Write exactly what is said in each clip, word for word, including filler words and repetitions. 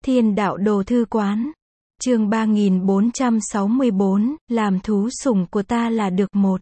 Thiên đạo đồ thư quán. Chương ba nghìn bốn trăm sáu mươi bốn, làm thú sủng của ta là được một.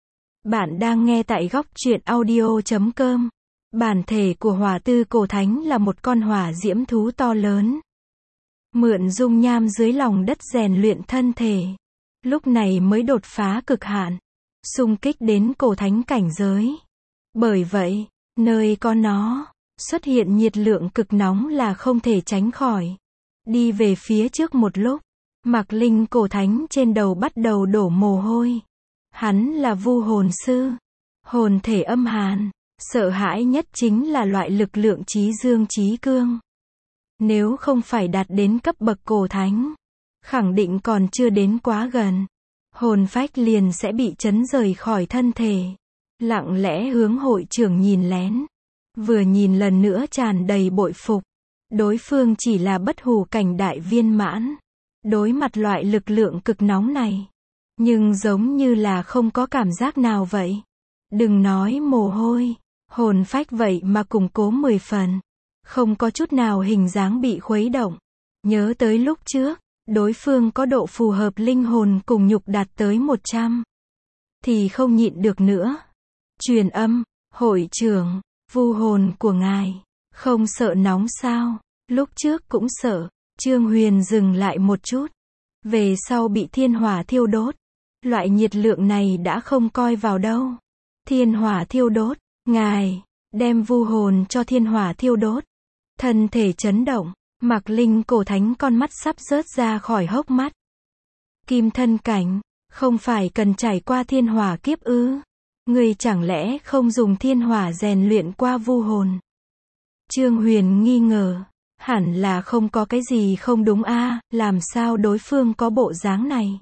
Bạn đang nghe tại góc truyện audio chấm com. Bản thể của hỏa tư cổ thánh là một con hỏa diễm thú to lớn. Mượn dung nham dưới lòng đất rèn luyện thân thể. Lúc này mới đột phá cực hạn. Xung kích đến cổ thánh cảnh giới. Bởi vậy, nơi có nó, xuất hiện nhiệt lượng cực nóng là không thể tránh khỏi. Đi về phía trước một lúc, Mạc Linh cổ thánh trên đầu bắt đầu đổ mồ hôi. Hắn là vu hồn sư, hồn thể âm hàn, sợ hãi nhất chính là loại lực lượng chí dương chí cương. Nếu không phải đạt đến cấp bậc cổ thánh, khẳng định còn chưa đến quá gần, hồn phách liền sẽ bị chấn rời khỏi thân thể. Lặng lẽ hướng hội trưởng nhìn lén, vừa nhìn lần nữa tràn đầy bội phục. Đối phương chỉ là bất hủ cảnh đại viên mãn. Đối mặt loại lực lượng cực nóng này, nhưng giống như là không có cảm giác nào vậy. Đừng nói mồ hôi, hồn phách vậy mà củng cố mười phần. Không có chút nào hình dáng bị khuấy động. Nhớ tới lúc trước, đối phương có độ phù hợp linh hồn cùng nhục đạt tới một trăm. Thì không nhịn được nữa. Truyền âm, hội trưởng, vu hồn của ngài, không sợ nóng sao? Lúc trước cũng sợ. Trương Huyền dừng lại một chút. Về sau bị thiên hỏa thiêu đốt. Loại nhiệt lượng này đã không coi vào đâu. Thiên hỏa thiêu đốt, ngài, đem vu hồn cho thiên hỏa thiêu đốt. Thân thể chấn động, Mạc Linh cổ thánh con mắt sắp rớt ra khỏi hốc mắt. Kim thân cảnh, không phải cần trải qua thiên hỏa kiếp ư? Người chẳng lẽ không dùng thiên hỏa rèn luyện qua vu hồn? Trương Huyền nghi ngờ. Hẳn là không có cái gì không đúng a, làm sao đối phương có bộ dáng này?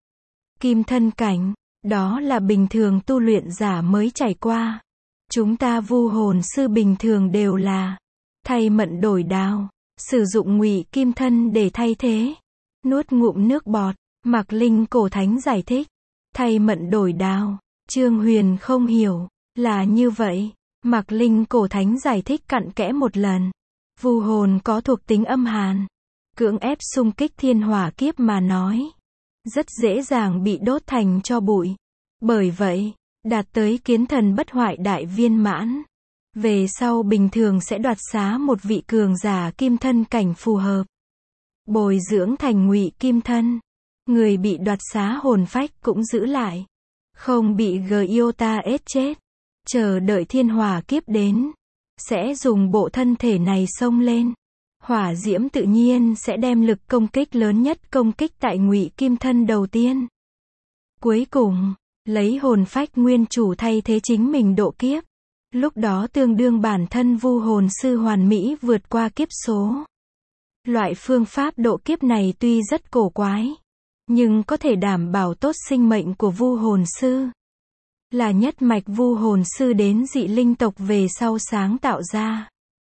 Kim thân cảnh, đó là bình thường tu luyện giả mới trải qua. Chúng ta vu hồn sư bình thường đều là thay mận đổi đao, sử dụng ngụy kim thân để thay thế. Nuốt ngụm nước bọt, Mạc Linh cổ thánh giải thích. Thay mận đổi đao, Trương Huyền không hiểu, là như vậy. Mạc Linh cổ thánh giải thích cặn kẽ một lần. Vu hồn có thuộc tính âm hàn, cưỡng ép xung kích thiên hỏa kiếp mà nói, rất dễ dàng bị đốt thành tro bụi. Bởi vậy, đạt tới kiến thần bất hoại đại viên mãn, về sau bình thường sẽ đoạt xá một vị cường giả kim thân cảnh phù hợp, bồi dưỡng thành ngụy kim thân. Người bị đoạt xá hồn phách cũng giữ lại, không bị Giota ết chết. Chờ đợi thiên hỏa kiếp đến, sẽ dùng bộ thân thể này xông lên. Hỏa diễm tự nhiên sẽ đem lực công kích lớn nhất công kích tại ngụy kim thân đầu tiên. Cuối cùng, lấy hồn phách nguyên chủ thay thế chính mình độ kiếp. Lúc đó tương đương bản thân vu hồn sư hoàn mỹ vượt qua kiếp số. Loại phương pháp độ kiếp này tuy rất cổ quái, nhưng có thể đảm bảo tốt sinh mệnh của vu hồn sư. Là nhất mạch vu hồn sư đến dị linh tộc về sau sáng tạo ra.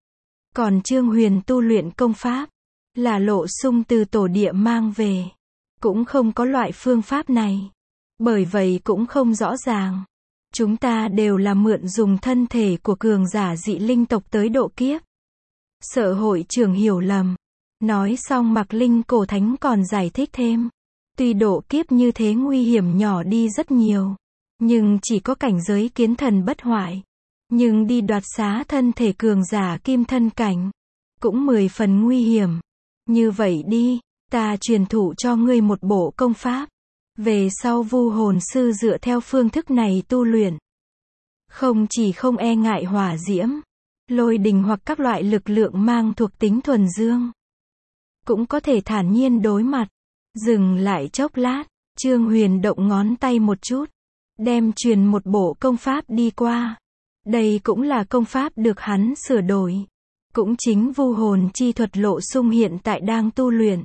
Còn Trương Huyền tu luyện công pháp, là Lộ Sung từ tổ địa mang về. Cũng không có loại phương pháp này. Bởi vậy cũng không rõ ràng. Chúng ta đều là mượn dùng thân thể của cường giả dị linh tộc tới độ kiếp. Sợ hội trưởng hiểu lầm. Nói xong Mạc Linh cổ thánh còn giải thích thêm. Tuy độ kiếp như thế nguy hiểm nhỏ đi rất nhiều. Nhưng chỉ có cảnh giới kiến thần bất hoại. Nhưng đi đoạt xá thân thể cường giả kim thân cảnh, cũng mười phần nguy hiểm. Như vậy đi, ta truyền thụ cho ngươi một bộ công pháp. Về sau vu hồn sư dựa theo phương thức này tu luyện. Không chỉ không e ngại hỏa diễm, lôi đình hoặc các loại lực lượng mang thuộc tính thuần dương. Cũng có thể thản nhiên đối mặt. Dừng lại chốc lát, Trương Huyền động ngón tay một chút. Đem truyền một bộ công pháp đi qua. Đây cũng là công pháp được hắn sửa đổi. Cũng chính vu hồn chi thuật Lộ Sung hiện tại đang tu luyện.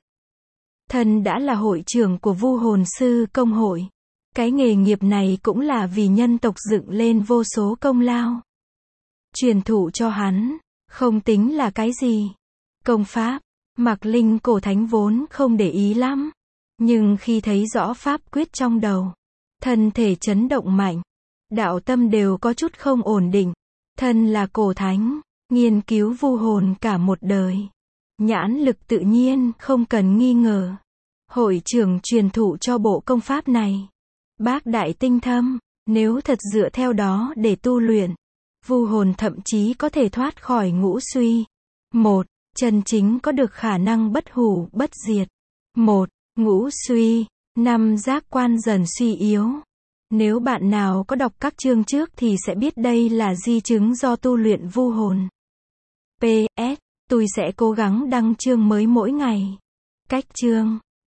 Thân đã là hội trưởng của vu hồn sư công hội. Cái nghề nghiệp này cũng là vì nhân tộc dựng lên vô số công lao. Truyền thụ cho hắn, không tính là cái gì. Công pháp, Mạc Linh cổ thánh vốn không để ý lắm. Nhưng khi thấy rõ pháp quyết trong đầu, thân thể chấn động mạnh, đạo tâm đều có chút không ổn định. Thân là cổ thánh, nghiên cứu vu hồn cả một đời. Nhãn lực tự nhiên, không cần nghi ngờ. Hội trưởng truyền thụ cho bộ công pháp này. Bác đại tinh thâm, nếu thật dựa theo đó để tu luyện, vu hồn thậm chí có thể thoát khỏi ngũ suy. Một, chân chính có được khả năng bất hủ, bất diệt. Một, ngũ suy, năm giác quan dần suy yếu. Nếu bạn nào có đọc các chương trước thì sẽ biết đây là di chứng do tu luyện vu hồn. pê ét, tôi sẽ cố gắng đăng chương mới mỗi ngày. Cách chương